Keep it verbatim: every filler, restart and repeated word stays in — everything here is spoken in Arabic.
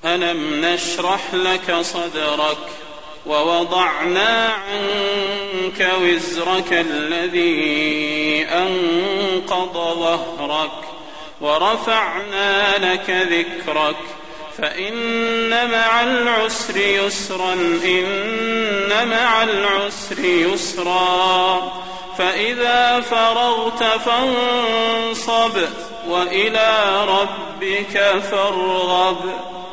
ألم نشرح لك صدرك ووضعنا عنك وزرك الذي أنقض ظهرك ورفعنا لك ذكرك فإن مع العسر يسرا إن مع العسر يسرا فإذا فرغت فانصب وإلى ربك فارغب.